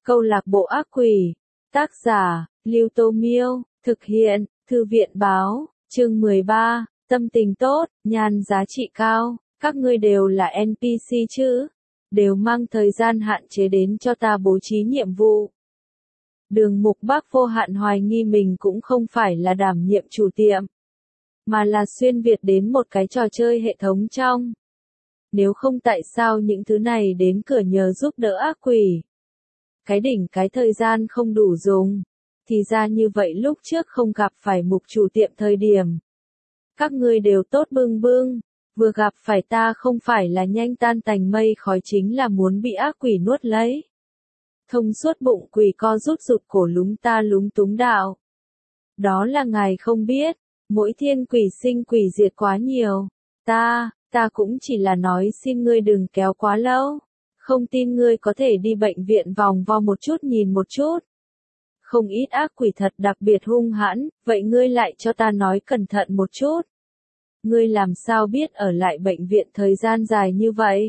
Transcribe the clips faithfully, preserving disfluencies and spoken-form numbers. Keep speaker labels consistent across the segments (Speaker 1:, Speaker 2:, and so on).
Speaker 1: Câu lạc bộ ác quỷ. Tác giả, Lưu Tô Miêu. Thực hiện, Thư viện Báo. Chương mười ba. Tâm tình tốt, nhan giá trị cao. Các ngươi đều là en pê xê chứ? Đều mang thời gian hạn chế đến cho ta bố trí nhiệm vụ. Đường Mục Bác vô hạn hoài nghi mình cũng không phải là đảm nhiệm chủ tiệm, mà là xuyên Việt đến một cái trò chơi hệ thống trong. Nếu không tại sao những thứ này đến cửa nhờ giúp đỡ ác quỷ? Cái đỉnh cái thời gian không đủ dùng. Thì ra như vậy lúc trước không gặp phải mục chủ tiệm thời điểm. Các ngươi đều tốt bưng bưng. Vừa gặp phải ta không phải là nhanh tan tành mây khói chính là muốn bị ác quỷ nuốt lấy. Thông suốt bụng quỷ co rút rụt cổ lúng ta lúng túng đạo. Đó là ngài không biết. Mỗi thiên quỷ sinh quỷ diệt quá nhiều. Ta, ta cũng chỉ là nói xin ngươi đừng kéo quá lâu. Không tin ngươi có thể đi bệnh viện vòng vo một chút nhìn một chút. Không ít ác quỷ thật đặc biệt hung hãn, vậy ngươi lại cho ta nói cẩn thận một chút. Ngươi làm sao biết ở lại bệnh viện thời gian dài như vậy?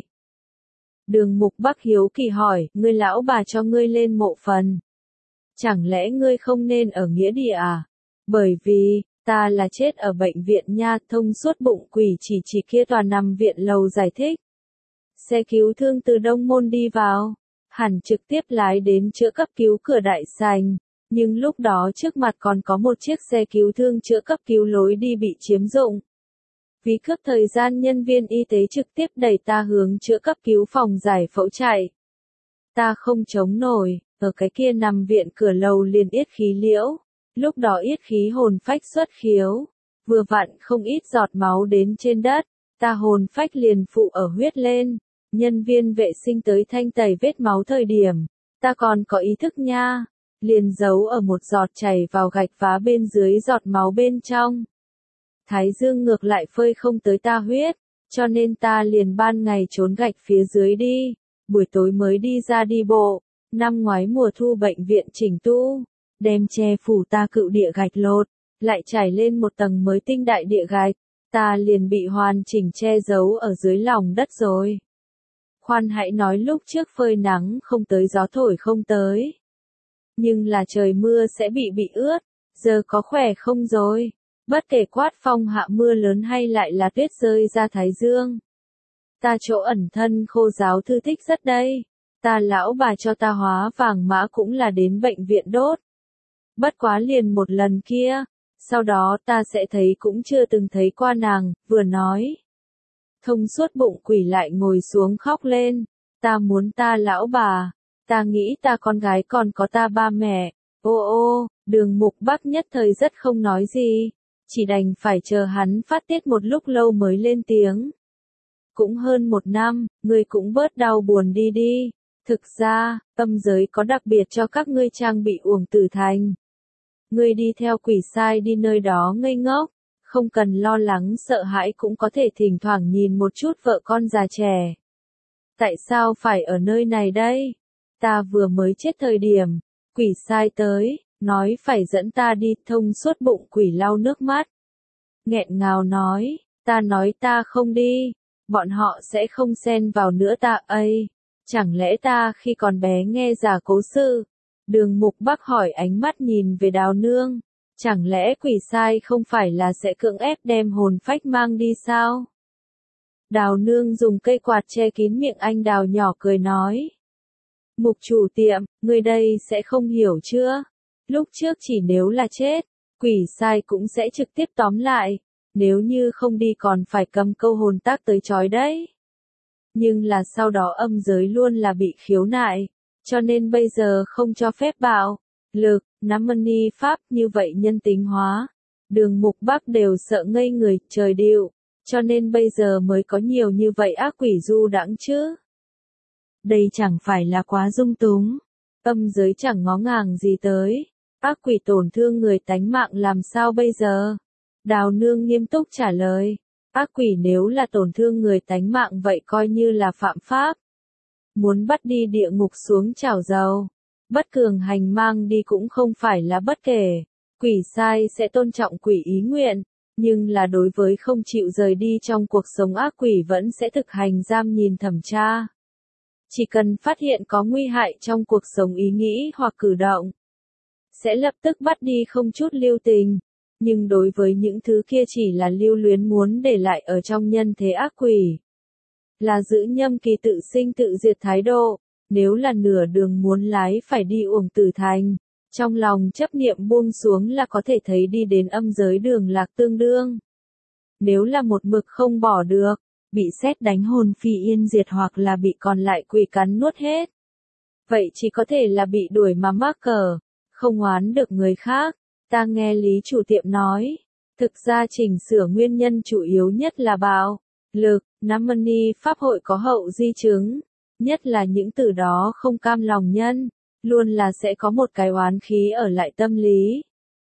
Speaker 1: Đường Mục Bác hiếu kỳ hỏi, ngươi lão bà cho ngươi lên mộ phần. Chẳng lẽ ngươi không nên ở nghĩa địa à? Bởi vì, ta là chết ở bệnh viện nha. Thông suốt bụng quỷ chỉ chỉ kia tòa nằm viện lầu giải thích. Xe cứu thương từ Đông Môn đi vào, hẳn trực tiếp lái đến chữa cấp cứu cửa đại sảnh, nhưng lúc đó trước mặt còn có một chiếc xe cứu thương chữa cấp cứu lối đi bị chiếm dụng. Vì cướp thời gian nhân viên y tế trực tiếp đẩy ta hướng chữa cấp cứu phòng giải phẫu chạy. Ta không chống nổi, ở cái kia nằm viện cửa lầu liền yết khí liễu, lúc đó yết khí hồn phách xuất khiếu, vừa vặn không ít giọt máu đến trên đất, ta hồn phách liền phụ ở huyết lên. Nhân viên vệ sinh tới thanh tẩy vết máu thời điểm, ta còn có ý thức nha, liền giấu ở một giọt chảy vào gạch vá bên dưới giọt máu bên trong. Thái dương ngược lại phơi không tới ta huyết, cho nên ta liền ban ngày trốn gạch phía dưới đi, buổi tối mới đi ra đi bộ. Năm ngoái mùa thu bệnh viện chỉnh tu, đem che phủ ta cựu địa gạch lột, lại trải lên một tầng mới tinh đại địa gạch, ta liền bị hoàn chỉnh che giấu ở dưới lòng đất rồi. Khoan hãy nói lúc trước phơi nắng không tới gió thổi không tới. Nhưng là trời mưa sẽ bị bị ướt, giờ có khỏe không rồi? Bất kể quát phong hạ mưa lớn hay lại là tuyết rơi ra thái dương. Ta chỗ ẩn thân khô giáo thư thích rất đây. Ta lão bà cho ta hóa vàng mã cũng là đến bệnh viện đốt. Bất quá liền một lần kia, sau đó ta sẽ thấy cũng chưa từng thấy qua nàng, vừa nói. Thông suốt bụng quỷ lại ngồi xuống khóc lên. Ta muốn ta lão bà. Ta nghĩ ta con gái còn có ta ba mẹ. Ô ô, Đường Mục Bác nhất thời rất không nói gì. Chỉ đành phải chờ hắn phát tiết một lúc lâu mới lên tiếng. Cũng hơn một năm, ngươi cũng bớt đau buồn đi đi. Thực ra, âm giới có đặc biệt cho các ngươi trang bị uổng tử thành. Ngươi đi theo quỷ sai đi nơi đó ngây ngốc. Không cần lo lắng sợ hãi cũng có thể thỉnh thoảng nhìn một chút vợ con già trẻ. Tại sao phải ở nơi này đây? Ta vừa mới chết thời điểm, quỷ sai tới, nói phải dẫn ta đi. Thông suốt bụng quỷ lau nước mắt. Nghẹn ngào nói, ta nói ta không đi, bọn họ sẽ không xen vào nữa ta ấy. Chẳng lẽ ta khi còn bé nghe già cố sự? Đường Mục Bác hỏi ánh mắt nhìn về Đào Nương. Chẳng lẽ quỷ sai không phải là sẽ cưỡng ép đem hồn phách mang đi sao? Đào Nương dùng cây quạt che kín miệng anh Đào nhỏ cười nói. Mục chủ tiệm, người đây sẽ không hiểu chưa? Lúc trước chỉ nếu là chết, quỷ sai cũng sẽ trực tiếp tóm lại. Nếu như không đi còn phải cầm câu hồn tác tới chói đấy. Nhưng là sau đó âm giới luôn là bị khiếu nại. Cho nên bây giờ không cho phép bạo lực, nắm money pháp như vậy nhân tính hóa. Đường Mục Bác đều sợ ngây người, trời điệu. Cho nên bây giờ mới có nhiều như vậy ác quỷ du đãng chứ. Đây chẳng phải là quá dung túng. Âm giới chẳng ngó ngàng gì tới. Ác quỷ tổn thương người tánh mạng làm sao bây giờ? Đào Nương nghiêm túc trả lời. Ác quỷ nếu là tổn thương người tánh mạng vậy coi như là phạm pháp. Muốn bắt đi địa ngục xuống chảo dầu. Bất cường hành mang đi cũng không phải là bất kể. Quỷ sai sẽ tôn trọng quỷ ý nguyện, nhưng là đối với không chịu rời đi trong cuộc sống ác quỷ vẫn sẽ thực hành giam nhìn thẩm tra. Chỉ cần phát hiện có nguy hại trong cuộc sống ý nghĩ hoặc cử động, sẽ lập tức bắt đi không chút lưu tình. Nhưng đối với những thứ kia chỉ là lưu luyến muốn để lại ở trong nhân thế ác quỷ, là giữ nhâm kỳ tự sinh tự diệt thái độ, nếu là nửa đường muốn lái phải đi uổng tử thành, trong lòng chấp niệm buông xuống là có thể thấy đi đến âm giới đường lạc tương đương. Nếu là một mực không bỏ được, bị sét đánh hồn phi yên diệt hoặc là bị còn lại quỷ cắn nuốt hết, vậy chỉ có thể là bị đuổi mà mắc cờ, không oán được người khác. Ta nghe Lý chủ tiệm nói, thực ra chỉnh sửa nguyên nhân chủ yếu nhất là bạo lực. Nam Mani Pháp hội có hậu di chứng, nhất là những từ đó không cam lòng nhân, luôn là sẽ có một cái oán khí ở lại tâm lý.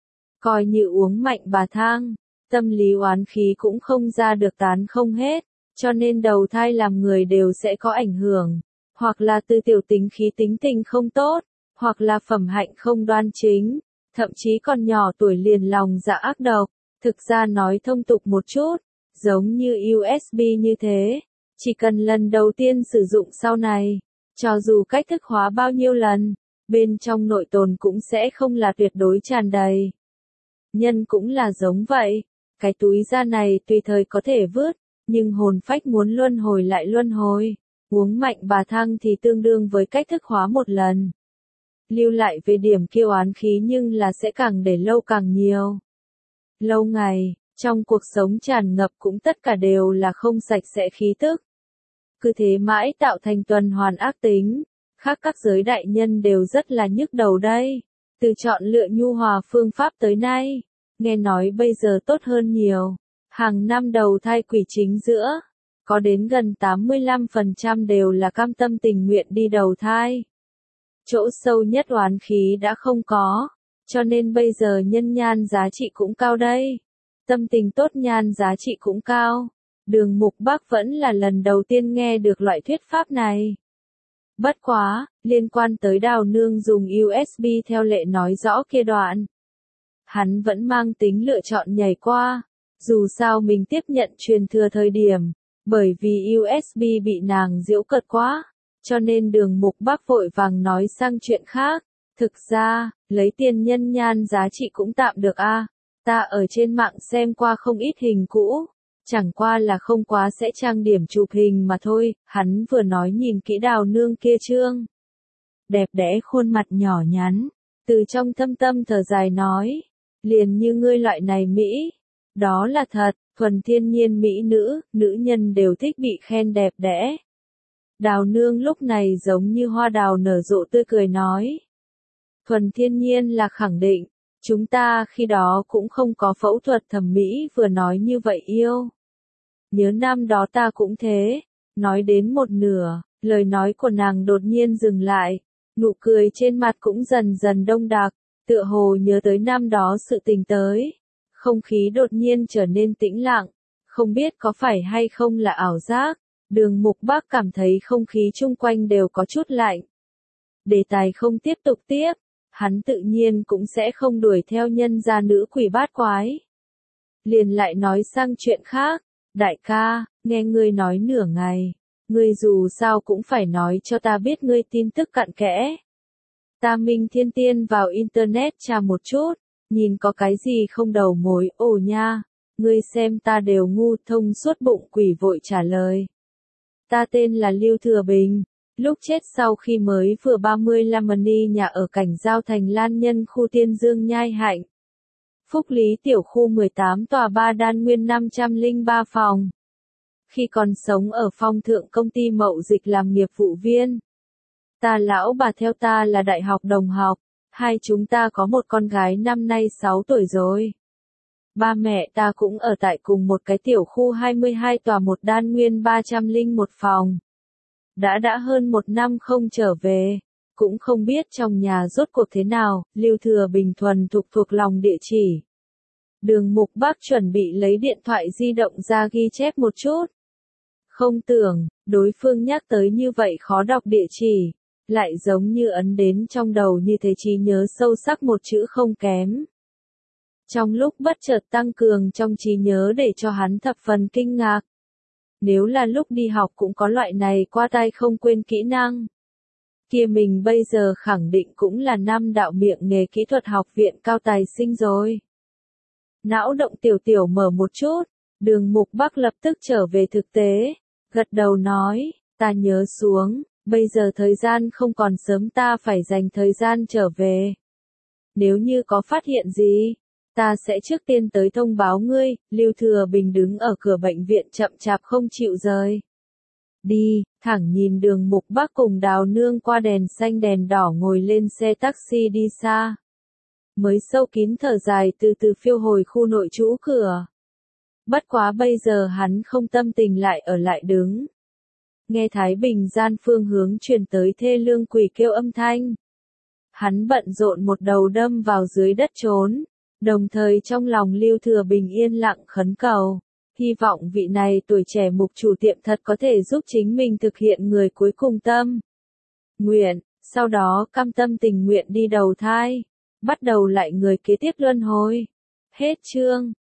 Speaker 1: Coi như uống mạnh bà thang, tâm lý oán khí cũng không ra được tán không hết, cho nên đầu thai làm người đều sẽ có ảnh hưởng, hoặc là từ tiểu tính khí tính tình không tốt, hoặc là phẩm hạnh không đoan chính, thậm chí còn nhỏ tuổi liền lòng dạ ác độc. Thực ra nói thông tục một chút, giống như u ét bê như thế, chỉ cần lần đầu tiên sử dụng sau này, cho dù cách thức hóa bao nhiêu lần, bên trong nội tồn cũng sẽ không là tuyệt đối tràn đầy. Nhân cũng là giống vậy, cái túi da này tùy thời có thể vứt, nhưng hồn phách muốn luân hồi lại luân hồi, uống mạnh bà thang thì tương đương với cách thức hóa một lần. Lưu lại về điểm kia oán khí nhưng là sẽ càng để lâu càng nhiều. Lâu ngày, trong cuộc sống tràn ngập cũng tất cả đều là không sạch sẽ khí tức. Cứ thế mãi tạo thành tuần hoàn ác tính, khác các giới đại nhân đều rất là nhức đầu đây. Từ chọn lựa nhu hòa phương pháp tới nay, nghe nói bây giờ tốt hơn nhiều. Hàng năm đầu thai quỷ chính giữa, có đến gần tám mươi lăm phần trăm đều là cam tâm tình nguyện đi đầu thai. Chỗ sâu nhất oán khí đã không có, cho nên bây giờ nhân nhan giá trị cũng cao đây. Tâm tình tốt nhan giá trị cũng cao. Đường Mục Bác vẫn là lần đầu tiên nghe được loại thuyết pháp này. Bất quá, liên quan tới Đào Nương dùng u ét bê theo lệ nói rõ kia đoạn, hắn vẫn mang tính lựa chọn nhảy qua, dù sao mình tiếp nhận truyền thừa thời điểm, bởi vì u ét bê bị nàng giễu cợt quá, cho nên Đường Mục Bác vội vàng nói sang chuyện khác. Thực ra, lấy tiền nhân nhan giá trị cũng tạm được a. À. Ta ở trên mạng xem qua không ít hình cũ, chẳng qua là không quá sẽ trang điểm chụp hình mà thôi. Hắn vừa nói nhìn kỹ Đào Nương kia trương đẹp đẽ khuôn mặt nhỏ nhắn, từ trong thâm tâm thở dài nói, liền như ngươi loại này Mỹ, đó là thật, thuần thiên nhiên mỹ nữ, nữ nhân đều thích bị khen đẹp đẽ. Đào Nương lúc này giống như hoa đào nở rộ tươi cười nói, thuần thiên nhiên là khẳng định, chúng ta khi đó cũng không có phẫu thuật thẩm mỹ vừa nói như vậy yêu. Nhớ năm đó ta cũng thế, nói đến một nửa, lời nói của nàng đột nhiên dừng lại, nụ cười trên mặt cũng dần dần đông đặc, tựa hồ nhớ tới năm đó sự tình tới. Không khí đột nhiên trở nên tĩnh lặng, không biết có phải hay không là ảo giác, Đường Mục Bác cảm thấy không khí chung quanh đều có chút lạnh. Đề tài không tiếp tục tiếp, hắn tự nhiên cũng sẽ không đuổi theo nhân gia nữ quỷ bát quái. Liền lại nói sang chuyện khác, đại ca, nghe ngươi nói nửa ngày, ngươi dù sao cũng phải nói cho ta biết ngươi tin tức cặn kẽ. Ta Minh Thiên Tiên vào internet tra một chút, nhìn có cái gì không đầu mối, ồ nha, ngươi xem ta đều ngu, thông suốt bụng quỷ vội trả lời. Ta tên là Lưu Thừa Bình, lúc chết sau khi mới vừa ba mươi lăm ni nhà ở cảnh giao thành Lan Nhân khu Tiên Dương Nhai Hạnh. Phúc Lý tiểu khu mười tám tòa ba đan nguyên năm trăm lẻ ba phòng. Khi còn sống ở Phong Thượng công ty mậu dịch làm nghiệp vụ viên. Ta lão bà theo ta là đại học đồng học, hai chúng ta có một con gái năm nay sáu tuổi rồi. Ba mẹ ta cũng ở tại cùng một cái tiểu khu hai mươi hai tòa một đan nguyên ba trăm lẻ một phòng. Đã đã hơn một năm không trở về, cũng không biết trong nhà rốt cuộc thế nào, Lưu Thừa Bình thuần thuộc thuộc lòng địa chỉ. Đường Mục Bác chuẩn bị lấy điện thoại di động ra ghi chép một chút. Không tưởng, đối phương nhắc tới như vậy khó đọc địa chỉ, lại giống như ấn đến trong đầu như thế, trí nhớ sâu sắc một chữ không kém. Trong lúc bất chợt tăng cường trong trí nhớ để cho hắn thập phần kinh ngạc. Nếu là lúc đi học cũng có loại này qua tay không quên kỹ năng. Kia mình bây giờ khẳng định cũng là năm đạo miệng nghề kỹ thuật học viện cao tài sinh rồi. Não động tiểu tiểu mở một chút, Đường Mục Bắc lập tức trở về thực tế, gật đầu nói, ta nhớ xuống, bây giờ thời gian không còn sớm, ta phải dành thời gian trở về. Nếu như có phát hiện gì, ta sẽ trước tiên tới thông báo ngươi. Lưu Thừa Bình đứng ở cửa bệnh viện chậm chạp không chịu rời đi, thẳng nhìn Đường Mục Bắc cùng Đào Nương qua đèn xanh đèn đỏ ngồi lên xe taxi đi xa. Mới sâu kín thở dài từ từ phiêu hồi khu nội trú cửa. Bất quá bây giờ hắn không tâm tình lại ở lại đứng. Nghe Thái Bình gian phương hướng truyền tới thê lương quỷ kêu âm thanh. Hắn bận rộn một đầu đâm vào dưới đất trốn, đồng thời trong lòng Lưu Thừa Bình yên lặng khấn cầu. Hy vọng vị này tuổi trẻ mục chủ tiệm thật có thể giúp chính mình thực hiện người cuối cùng tâm nguyện, sau đó cam tâm tình nguyện đi đầu thai, bắt đầu lại người kế tiếp luân hồi. Hết chương.